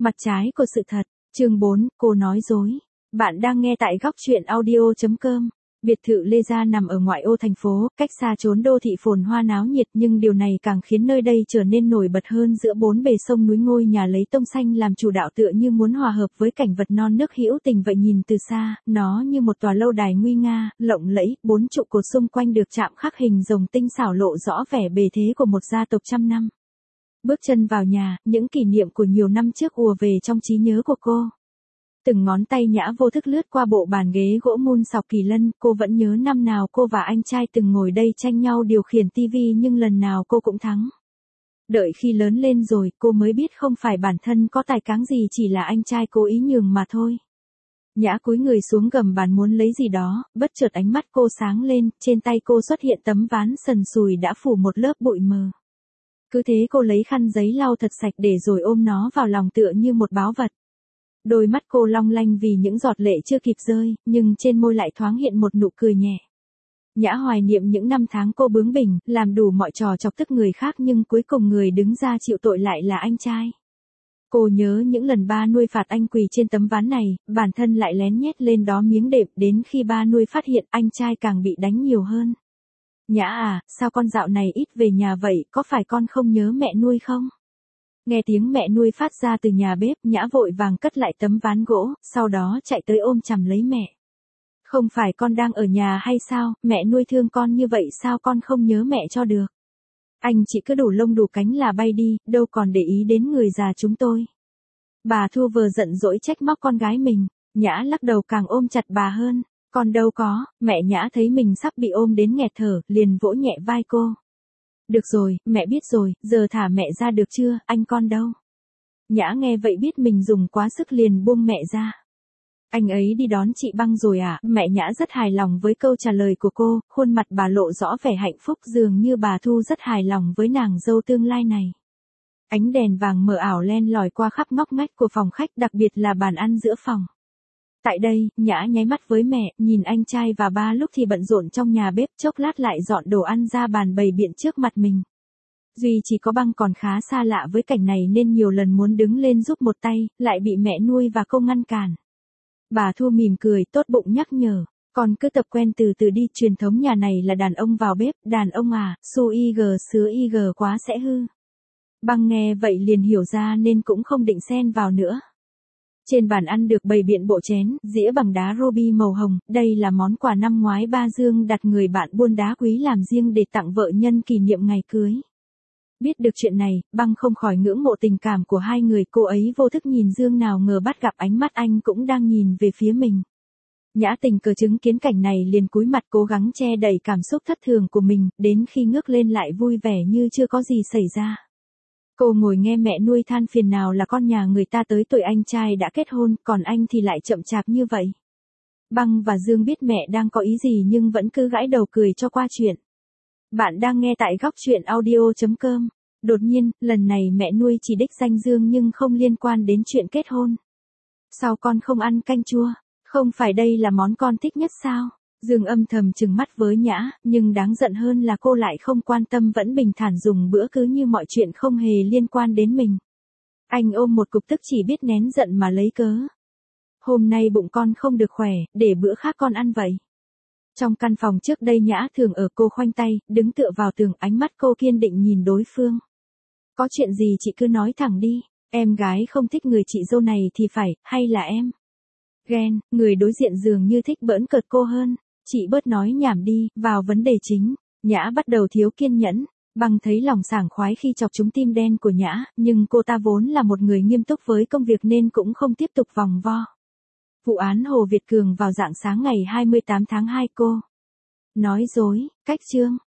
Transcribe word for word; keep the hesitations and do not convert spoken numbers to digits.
Mặt trái của sự thật, chương bốn, cô nói dối. Bạn đang nghe tại góc chuyện audio chấm com. Biệt thự Lê Gia nằm ở ngoại ô thành phố, cách xa chốn đô thị phồn hoa náo nhiệt, nhưng điều này càng khiến nơi đây trở nên nổi bật hơn giữa bốn bề sông núi. Ngôi nhà lấy tông xanh làm chủ đạo tựa như muốn hòa hợp với cảnh vật non nước hữu tình vậy. Nhìn từ xa, nó như một tòa lâu đài nguy nga, lộng lẫy, bốn trụ cột xung quanh được chạm khắc hình rồng tinh xảo lộ rõ vẻ bề thế của một gia tộc trăm năm. Bước chân vào nhà, những kỷ niệm của nhiều năm trước ùa về trong trí nhớ của cô. Từng ngón tay nhã vô thức lướt qua bộ bàn ghế gỗ mun sọc kỳ lân, cô vẫn nhớ năm nào cô và anh trai từng ngồi đây tranh nhau điều khiển tivi, nhưng lần nào cô cũng thắng. Đợi khi lớn lên rồi, cô mới biết không phải bản thân có tài cán gì, chỉ là anh trai cố ý nhường mà thôi. Nhã cúi người xuống gầm bàn muốn lấy gì đó, bất chợt ánh mắt cô sáng lên, trên tay cô xuất hiện tấm ván sần sùi đã phủ một lớp bụi mờ. Cứ thế cô lấy khăn giấy lau thật sạch để rồi ôm nó vào lòng tựa như một báu vật. Đôi mắt cô long lanh vì những giọt lệ chưa kịp rơi, nhưng trên môi lại thoáng hiện một nụ cười nhẹ. Nhã hoài niệm những năm tháng cô bướng bỉnh, làm đủ mọi trò chọc tức người khác, nhưng cuối cùng người đứng ra chịu tội lại là anh trai. Cô nhớ những lần ba nuôi phạt anh quỳ trên tấm ván này, bản thân lại lén nhét lên đó miếng đệm, đến khi ba nuôi phát hiện anh trai càng bị đánh nhiều hơn. Nhã à, sao con dạo này ít về nhà vậy, có phải con không nhớ mẹ nuôi không? Nghe tiếng mẹ nuôi phát ra từ nhà bếp, Nhã vội vàng cất lại tấm ván gỗ, sau đó chạy tới ôm chầm lấy mẹ. Không phải con đang ở nhà hay sao, mẹ nuôi thương con như vậy sao con không nhớ mẹ cho được? Anh chỉ cứ đủ lông đủ cánh là bay đi, đâu còn để ý đến người già chúng tôi. Bà Thu vừa giận dỗi trách móc con gái mình, Nhã lắc đầu càng ôm chặt bà hơn. Con đâu có, mẹ Nhã thấy mình sắp bị ôm đến nghẹt thở, liền vỗ nhẹ vai cô. Được rồi, mẹ biết rồi, giờ thả mẹ ra được chưa, anh con đâu? Nhã nghe vậy biết mình dùng quá sức liền buông mẹ ra. Anh ấy đi đón chị Băng rồi à? Mẹ Nhã rất hài lòng với câu trả lời của cô, khuôn mặt bà lộ rõ vẻ hạnh phúc, dường như bà Thu rất hài lòng với nàng dâu tương lai này. Ánh đèn vàng mờ ảo len lỏi qua khắp ngóc ngách của phòng khách, đặc biệt là bàn ăn giữa phòng. Tại đây, Nhã nháy mắt với mẹ, nhìn anh trai và ba lúc thì bận rộn trong nhà bếp, chốc lát lại dọn đồ ăn ra bàn bày biện trước mặt mình. Duy chỉ có Băng còn khá xa lạ với cảnh này nên nhiều lần muốn đứng lên giúp một tay, lại bị mẹ nuôi và cô ngăn cản. Bà Thu mỉm cười, tốt bụng nhắc nhở, con cứ tập quen từ từ đi, truyền thống nhà này là đàn ông vào bếp, đàn ông à, su y gờ sứa y gờ quá sẽ hư. Băng nghe vậy liền hiểu ra nên cũng không định xen vào nữa. Trên bàn ăn được bày biện bộ chén, dĩa bằng đá ruby màu hồng, đây là món quà năm ngoái ba Dương đặt người bạn buôn đá quý làm riêng để tặng vợ nhân kỷ niệm ngày cưới. Biết được chuyện này, Băng không khỏi ngưỡng mộ tình cảm của hai người, cô ấy vô thức nhìn Dương, nào ngờ bắt gặp ánh mắt anh cũng đang nhìn về phía mình. Nhã tình cờ chứng kiến cảnh này liền cúi mặt cố gắng che đậy cảm xúc thất thường của mình, đến khi ngước lên lại vui vẻ như chưa có gì xảy ra. Cô ngồi nghe mẹ nuôi than phiền, nào là con nhà người ta tới tuổi anh trai đã kết hôn, còn anh thì lại chậm chạp như vậy. Băng và Dương biết mẹ đang có ý gì nhưng vẫn cứ gãi đầu cười cho qua chuyện. Bạn đang nghe tại góc chuyện audio chấm com. Đột nhiên, lần này mẹ nuôi chỉ đích danh Dương nhưng không liên quan đến chuyện kết hôn. Sao con không ăn canh chua? Không phải đây là món con thích nhất sao? Dương âm thầm trừng mắt với Nhã, nhưng đáng giận hơn là cô lại không quan tâm, vẫn bình thản dùng bữa cứ như mọi chuyện không hề liên quan đến mình. Anh ôm một cục tức chỉ biết nén giận mà lấy cớ. Hôm nay bụng con không được khỏe, để bữa khác con ăn vậy. Trong căn phòng trước đây Nhã thường ở, cô khoanh tay, đứng tựa vào tường, ánh mắt cô kiên định nhìn đối phương. Có chuyện gì chị cứ nói thẳng đi, em gái không thích người chị dâu này thì phải, hay là em ghen? Người đối diện dường như thích bỡn cợt cô hơn. Chị bớt nói nhảm đi, vào vấn đề chính. Nhã bắt đầu thiếu kiên nhẫn. Băng thấy lòng sảng khoái khi chọc trúng tim đen của Nhã, nhưng cô ta vốn là một người nghiêm túc với công việc nên cũng không tiếp tục vòng vo. Vụ án Hồ Việt Cường vào rạng sáng ngày hai mươi tám tháng hai, cô nói dối, cách chương.